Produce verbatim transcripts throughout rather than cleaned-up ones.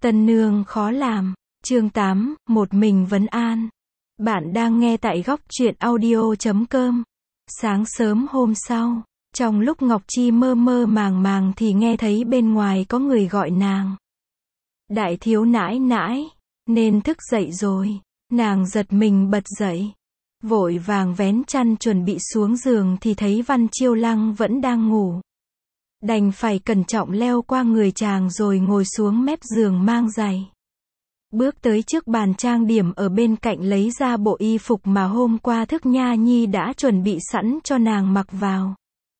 Tân nương khó làm. Chương tám, một mình vấn an. Bạn đang nghe tại góc truyện audio chấm com. Sáng sớm hôm sau, trong lúc Ngọc Chi mơ mơ màng màng thì nghe thấy bên ngoài có người gọi nàng. Đại thiếu nãi nãi, nên thức dậy rồi. Nàng giật mình bật dậy, vội vàng vén chăn chuẩn bị xuống giường thì thấy Văn Chiêu Lăng vẫn đang ngủ. Đành phải cẩn trọng leo qua người chàng rồi ngồi xuống mép giường mang giày. Bước tới trước bàn trang điểm ở bên cạnh lấy ra bộ y phục mà hôm qua Thức Nha Nhi đã chuẩn bị sẵn cho nàng mặc vào.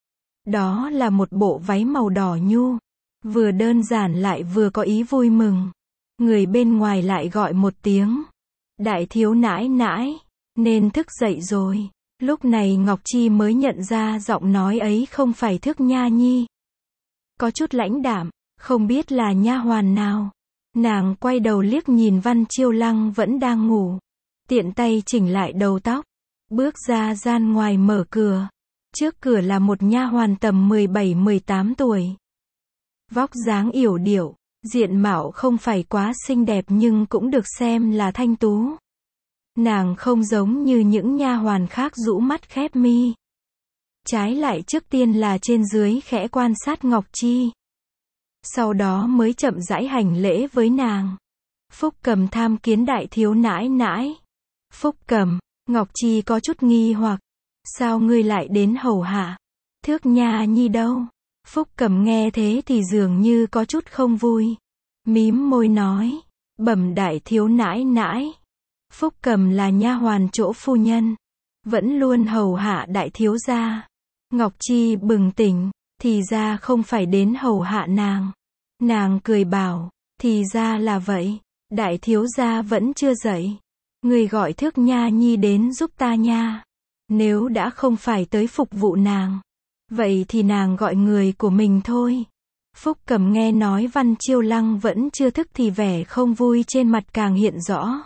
Đó là một bộ váy màu đỏ nhu, vừa đơn giản lại vừa có ý vui mừng. Người bên ngoài lại gọi một tiếng. Đại thiếu nãi nãi, nên thức dậy rồi. Lúc này Ngọc Chi mới nhận ra giọng nói ấy không phải Thức Nha Nhi. Có chút lãnh đạm, không biết là nha hoàn nào. Nàng quay đầu liếc nhìn Văn Chiêu Lăng vẫn đang ngủ. Tiện tay chỉnh lại đầu tóc. Bước ra gian ngoài mở cửa. Trước cửa là một nha hoàn tầm mười bảy mười tám tuổi. Vóc dáng yểu điệu, diện mạo không phải quá xinh đẹp nhưng cũng được xem là thanh tú. Nàng không giống như những nha hoàn khác rũ mắt khép mi. Trái lại trước tiên là trên dưới khẽ quan sát Ngọc Chi. Sau đó mới chậm rãi hành lễ với nàng. Phúc Cầm tham kiến đại thiếu nãi nãi. Phúc Cầm, Ngọc Chi có chút nghi hoặc. Sao ngươi lại đến hầu hạ? Thước Nha Nhi đâu? Phúc Cầm nghe thế thì dường như có chút không vui. Mím môi nói. Bẩm đại thiếu nãi nãi. Phúc Cầm là nha hoàn chỗ phu nhân. Vẫn luôn hầu hạ đại thiếu gia. Ngọc Chi bừng tỉnh. Thì ra không phải đến hầu hạ nàng. Nàng cười bảo. Thì ra là vậy. Đại thiếu gia vẫn chưa dậy. Người gọi Thước Nha Nhi đến giúp ta nha. Nếu đã không phải tới phục vụ nàng, vậy thì nàng gọi người của mình thôi. Phúc Cầm nghe nói Văn Chiêu Lăng vẫn chưa thức thì vẻ không vui trên mặt càng hiện rõ.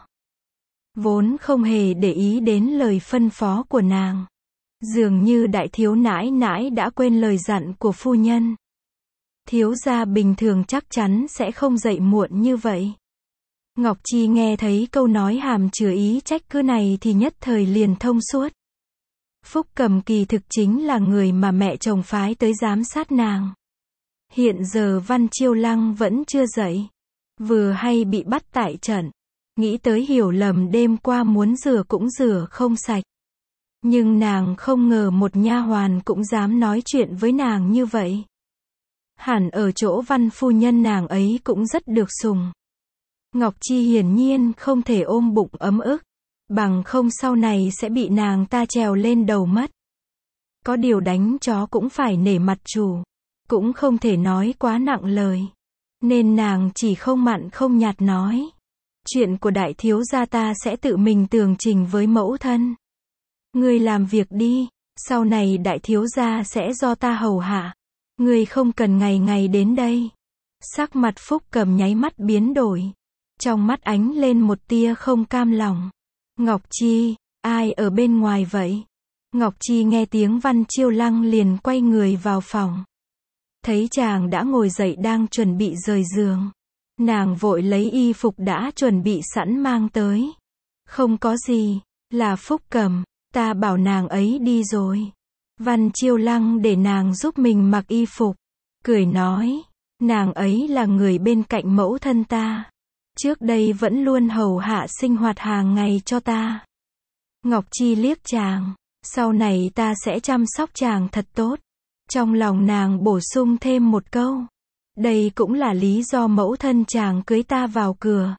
Vốn không hề để ý đến lời phân phó của nàng. Dường như đại thiếu nãi nãi đã quên lời dặn của phu nhân. Thiếu gia bình thường chắc chắn sẽ không dậy muộn như vậy. Ngọc Chi nghe thấy câu nói hàm chứa ý trách cứ này thì nhất thời liền thông suốt. Phúc Cầm kỳ thực chính là người mà mẹ chồng phái tới giám sát nàng. Hiện giờ Văn Chiêu Lăng vẫn chưa dậy. Vừa hay bị bắt tại trận. Nghĩ tới hiểu lầm đêm qua muốn rửa cũng rửa không sạch. Nhưng nàng không ngờ một nha hoàn cũng dám nói chuyện với nàng như vậy. Hẳn ở chỗ Văn phu nhân nàng ấy cũng rất được sủng. Ngọc Chi hiển nhiên không thể ôm bụng ấm ức. Bằng không sau này sẽ bị nàng ta trèo lên đầu mất. Có điều đánh chó cũng phải nể mặt chủ. Cũng không thể nói quá nặng lời. Nên nàng chỉ không mặn không nhạt nói. Chuyện của đại thiếu gia ta sẽ tự mình tường trình với mẫu thân. Ngươi làm việc đi. Sau này đại thiếu gia sẽ do ta hầu hạ. Ngươi không cần ngày ngày đến đây. Sắc mặt Phúc Cầm nháy mắt biến đổi. Trong mắt ánh lên một tia không cam lòng. Ngọc Chi, ai ở bên ngoài vậy? Ngọc Chi nghe tiếng Văn Chiêu Lăng liền quay người vào phòng. Thấy chàng đã ngồi dậy đang chuẩn bị rời giường. Nàng vội lấy y phục đã chuẩn bị sẵn mang tới. Không có gì, là Phúc Cầm, ta bảo nàng ấy đi rồi. Văn Chiêu Lăng để nàng giúp mình mặc y phục. Cười nói, nàng ấy là người bên cạnh mẫu thân ta. Trước đây vẫn luôn hầu hạ sinh hoạt hàng ngày cho ta. Ngọc Chi liếc chàng. Sau này ta sẽ chăm sóc chàng thật tốt. Trong lòng nàng bổ sung thêm một câu. Đây cũng là lý do mẫu thân chàng cưới ta vào cửa.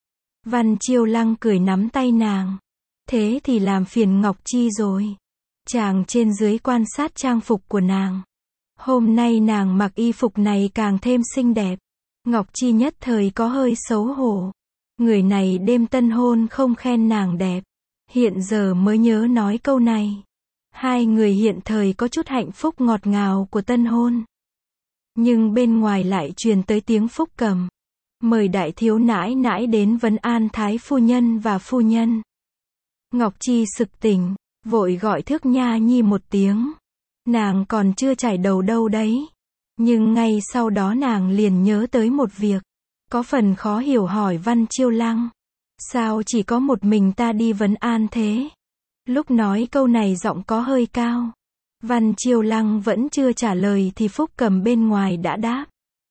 Văn Chiêu Lăng cười nắm tay nàng. Thế thì làm phiền Ngọc Chi rồi. Chàng trên dưới quan sát trang phục của nàng. Hôm nay nàng mặc y phục này càng thêm xinh đẹp. Ngọc Chi nhất thời có hơi xấu hổ. Người này đêm tân hôn không khen nàng đẹp. Hiện giờ mới nhớ nói câu này. Hai người hiện thời có chút hạnh phúc ngọt ngào của tân hôn. Nhưng bên ngoài lại truyền tới tiếng Phúc Cầm. Mời đại thiếu nãi nãi đến vấn an thái phu nhân và phu nhân. Ngọc Chi sực tỉnh, vội gọi Thước Nha Nhi một tiếng. Nàng còn chưa chải đầu đâu đấy. Nhưng ngay sau đó nàng liền nhớ tới một việc. có phần khó hiểu hỏi Văn Chiêu Lăng. Sao chỉ có một mình ta đi vấn an thế? Lúc nói câu này giọng có hơi cao. Văn Chiêu Lăng vẫn chưa trả lời thì Phúc Cầm bên ngoài đã đáp.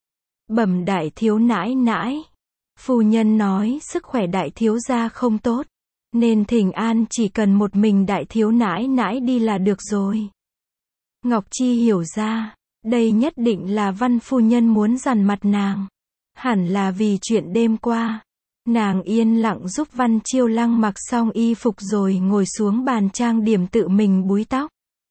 Bẩm đại thiếu nãi nãi. Phu nhân nói sức khỏe đại thiếu gia không tốt, nên thỉnh an chỉ cần một mình đại thiếu nãi nãi đi là được rồi. Ngọc Chi hiểu ra, đây nhất định là Văn phu nhân muốn dằn mặt nàng. Hẳn là vì chuyện đêm qua. Nàng yên lặng giúp Văn Chiêu Lăng mặc xong y phục rồi ngồi xuống bàn trang điểm tự mình búi tóc.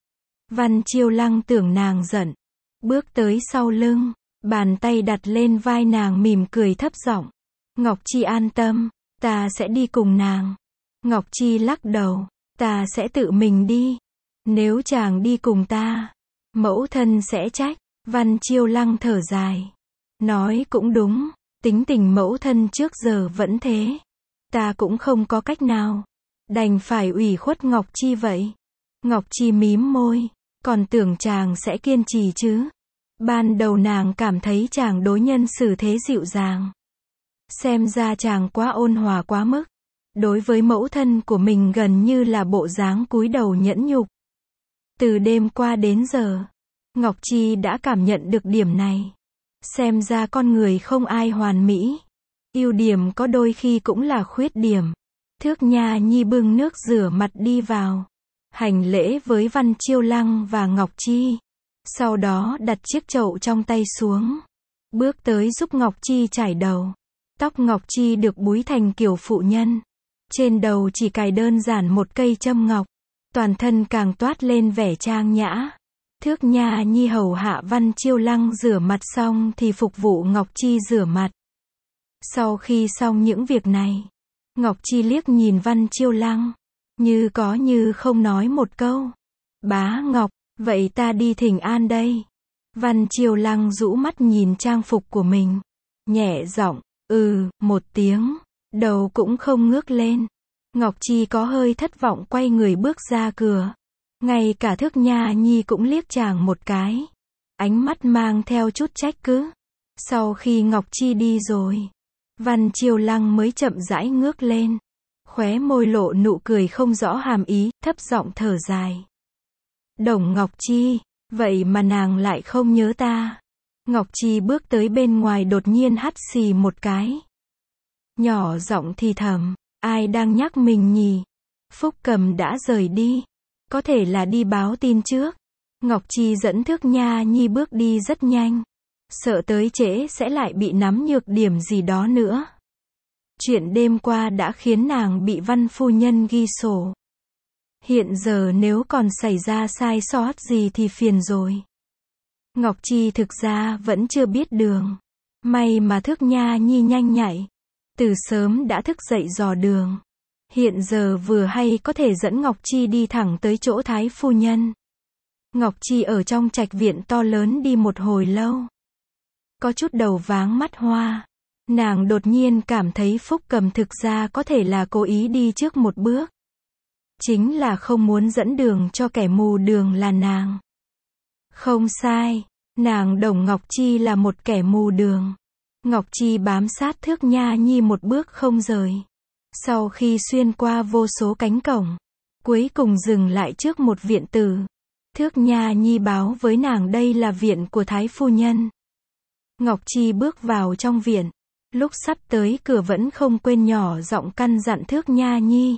Văn Chiêu Lăng tưởng nàng giận, bước tới sau lưng, bàn tay đặt lên vai nàng mỉm cười thấp giọng. Ngọc Chi an tâm, ta sẽ đi cùng nàng. Ngọc Chi lắc đầu, ta sẽ tự mình đi. Nếu chàng đi cùng ta, mẫu thân sẽ trách. Văn Chiêu Lăng thở dài. Nói cũng đúng, tính tình mẫu thân trước giờ vẫn thế. Ta cũng không có cách nào. Đành phải ủy khuất Ngọc Chi vậy. Ngọc Chi mím môi, còn tưởng chàng sẽ kiên trì chứ. Ban đầu nàng cảm thấy chàng đối nhân xử thế dịu dàng. Xem ra chàng quá ôn hòa quá mức. Đối với mẫu thân của mình gần như là bộ dáng cúi đầu nhẫn nhục. Từ đêm qua đến giờ, Ngọc Chi đã cảm nhận được điểm này. Xem ra con người không ai hoàn mỹ. Ưu điểm có đôi khi cũng là khuyết điểm. Thước Nha Nhi bưng nước rửa mặt đi vào, hành lễ với Văn Chiêu Lăng và Ngọc Chi. Sau đó đặt chiếc chậu trong tay xuống, bước tới giúp Ngọc Chi chải đầu. Tóc Ngọc Chi được búi thành kiểu phụ nhân. Trên đầu chỉ cài đơn giản một cây châm ngọc. Toàn thân càng toát lên vẻ trang nhã. Thước Nha Nhi hầu hạ Văn Chiêu Lăng rửa mặt xong thì phục vụ Ngọc Chi rửa mặt. Sau khi xong những việc này, Ngọc Chi liếc nhìn Văn Chiêu Lăng, như có như không nói một câu. Bá Ngọc, vậy ta đi thỉnh an đây. Văn Chiêu Lăng rũ mắt nhìn trang phục của mình, nhẹ giọng, ừ, một tiếng, đầu cũng không ngước lên. Ngọc Chi có hơi thất vọng quay người bước ra cửa. Ngay cả Thước Nha Nhi cũng liếc chàng một cái. Ánh mắt mang theo chút trách cứ. Sau khi Ngọc Chi đi rồi, Văn Chiêu Lăng mới chậm rãi ngước lên. Khóe môi lộ nụ cười không rõ hàm ý, thấp giọng thở dài. Đồng Ngọc Chi, vậy mà nàng lại không nhớ ta. Ngọc Chi bước tới bên ngoài đột nhiên hắt xì một cái. Nhỏ giọng thì thầm, ai đang nhắc mình nhỉ? Phúc Cầm đã rời đi. Có thể là đi báo tin trước. Ngọc Chi dẫn Thước Nha Nhi bước đi rất nhanh. Sợ tới trễ sẽ lại bị nắm nhược điểm gì đó nữa. Chuyện đêm qua đã khiến nàng bị Văn phu nhân ghi sổ. Hiện giờ nếu còn xảy ra sai sót gì thì phiền rồi. Ngọc Chi thực ra vẫn chưa biết đường. May mà Thước Nha Nhi nhanh nhạy. Từ sớm đã thức dậy dò đường. Hiện giờ vừa hay có thể dẫn Ngọc Chi đi thẳng tới chỗ Thái phu nhân. Ngọc Chi ở trong trạch viện to lớn đi một hồi lâu. Có chút đầu váng mắt hoa. Nàng đột nhiên cảm thấy Phúc Cầm thực ra có thể là cố ý đi trước một bước. Chính là không muốn dẫn đường cho kẻ mù đường là nàng. Không sai, nàng Đồng Ngọc Chi là một kẻ mù đường. Ngọc Chi bám sát Thước Nha Nhi một bước không rời. Sau khi xuyên qua vô số cánh cổng, cuối cùng dừng lại trước một viện tử. Thước Nha Nhi báo với nàng đây là viện của Thái phu nhân. Ngọc Chi bước vào trong viện, lúc sắp tới cửa vẫn không quên nhỏ giọng căn dặn Thước Nha Nhi.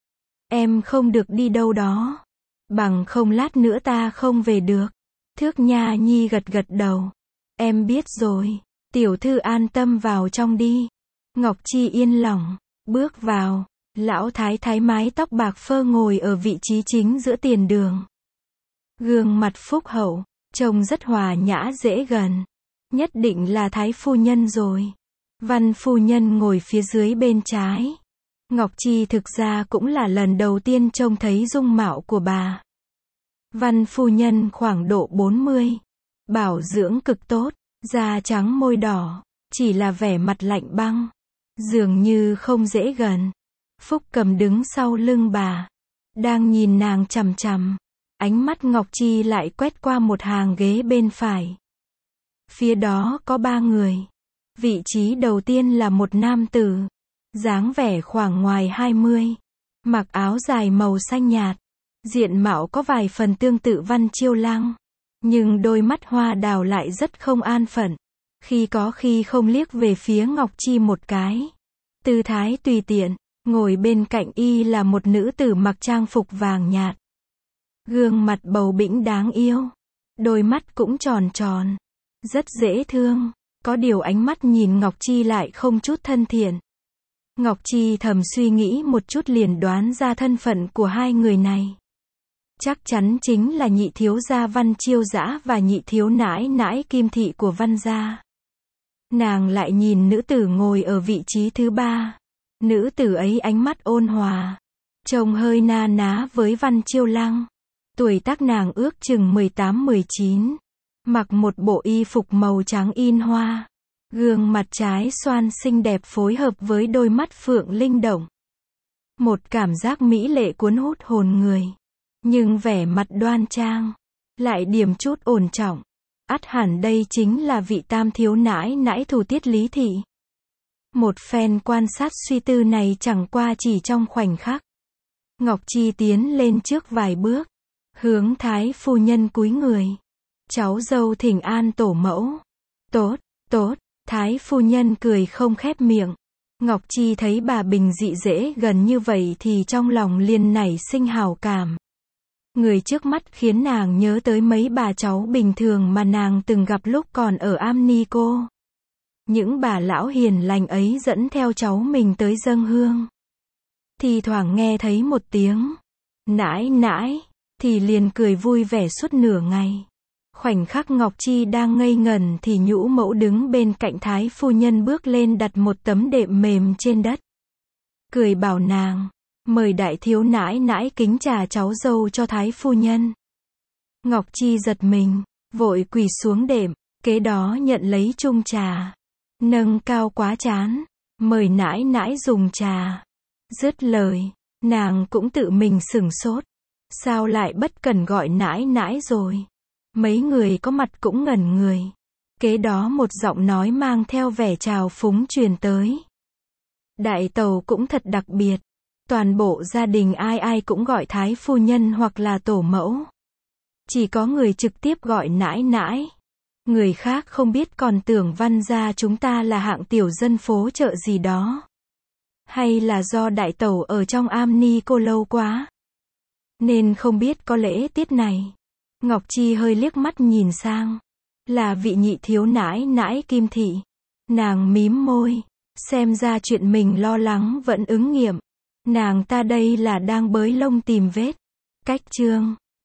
Em không được đi đâu đó, bằng không lát nữa ta không về được. Thước Nha Nhi gật gật đầu. Em biết rồi, tiểu thư an tâm vào trong đi. Ngọc Chi yên lòng, bước vào. Lão thái thái mái tóc bạc phơ ngồi ở vị trí chính giữa tiền đường. Gương mặt phúc hậu, trông rất hòa nhã dễ gần. Nhất định là Thái phu nhân rồi. Văn phu nhân ngồi phía dưới bên trái. Ngọc Chi thực ra cũng là lần đầu tiên trông thấy dung mạo của bà. Văn phu nhân khoảng độ bốn mươi. Bảo dưỡng cực tốt, da trắng môi đỏ, chỉ là vẻ mặt lạnh băng. Dường như không dễ gần. Phúc Cầm đứng sau lưng bà, đang nhìn nàng chằm chằm. Ánh mắt Ngọc Chi lại quét qua một hàng ghế bên phải. Phía đó có ba người. Vị trí đầu tiên là một nam tử, dáng vẻ khoảng ngoài hai mươi, mặc áo dài màu xanh nhạt, diện mạo có vài phần tương tự Văn Chiêu Lăng, nhưng đôi mắt hoa đào lại rất không an phận, khi có khi không liếc về phía Ngọc Chi một cái. Tư thái tùy tiện, ngồi bên cạnh y là một nữ tử mặc trang phục vàng nhạt. Gương mặt bầu bĩnh đáng yêu, đôi mắt cũng tròn tròn, rất dễ thương, có điều ánh mắt nhìn Ngọc Chi lại không chút thân thiện. Ngọc Chi thầm suy nghĩ một chút liền đoán ra thân phận của hai người này. Chắc chắn chính là nhị thiếu gia Văn Chiêu Dã và nhị thiếu nãi nãi Kim Thị của Văn gia. Nàng lại nhìn nữ tử ngồi ở vị trí thứ ba. Nữ tử ấy ánh mắt ôn hòa, trông hơi na ná với Văn Chiêu Lăng. Tuổi tác nàng ước chừng mười tám mười chín, mặc một bộ y phục màu trắng in hoa. Gương mặt trái xoan xinh đẹp phối hợp với đôi mắt phượng linh động. Một cảm giác mỹ lệ cuốn hút hồn người. Nhưng vẻ mặt đoan trang, lại điểm chút ổn trọng. Ắt hẳn đây chính là vị tam thiếu nãi nãi thủ tiết Lý Thị. Một phen quan sát suy tư này chẳng qua chỉ trong khoảnh khắc. Ngọc Chi tiến lên trước vài bước, hướng thái phu nhân cúi người. Cháu dâu thỉnh an tổ mẫu. Tốt, tốt, thái phu nhân cười không khép miệng. Ngọc Chi thấy bà bình dị dễ gần như vậy thì trong lòng liền nảy sinh hào cảm. Người trước mắt khiến nàng nhớ tới mấy bà cháu bình thường mà nàng từng gặp lúc còn ở Am Ni Cô. Những bà lão hiền lành ấy dẫn theo cháu mình tới dâng hương. Thì thoảng nghe thấy một tiếng nãi nãi, thì liền cười vui vẻ suốt nửa ngày. Khoảnh khắc Ngọc Chi đang ngây ngần thì nhũ mẫu đứng bên cạnh thái phu nhân bước lên đặt một tấm đệm mềm trên đất. Cười bảo nàng, mời đại thiếu nãi nãi kính trà cháu dâu cho thái phu nhân. Ngọc Chi giật mình, vội quỳ xuống đệm, kế đó nhận lấy chung trà. Nâng cao quá chán, mời nãi nãi dùng trà. Dứt lời, nàng cũng tự mình sửng sốt. Sao lại bất cần gọi nãi nãi rồi? Mấy người có mặt cũng ngẩn người. Kế đó một giọng nói mang theo vẻ trào phúng truyền tới. Đại tẩu cũng thật đặc biệt. Toàn bộ gia đình ai ai cũng gọi thái phu nhân hoặc là tổ mẫu. Chỉ có người trực tiếp gọi nãi nãi. Người khác không biết còn tưởng Văn gia chúng ta là hạng tiểu dân phố chợ gì đó. Hay là do đại tẩu ở trong Am Ni Cô lâu quá, nên không biết có lễ tiết này. Ngọc Chi hơi liếc mắt nhìn sang. Là vị nhị thiếu nãi nãi Kim Thị. Nàng mím môi. Xem ra chuyện mình lo lắng vẫn ứng nghiệm. Nàng ta đây là đang bới lông tìm vết. Cách chương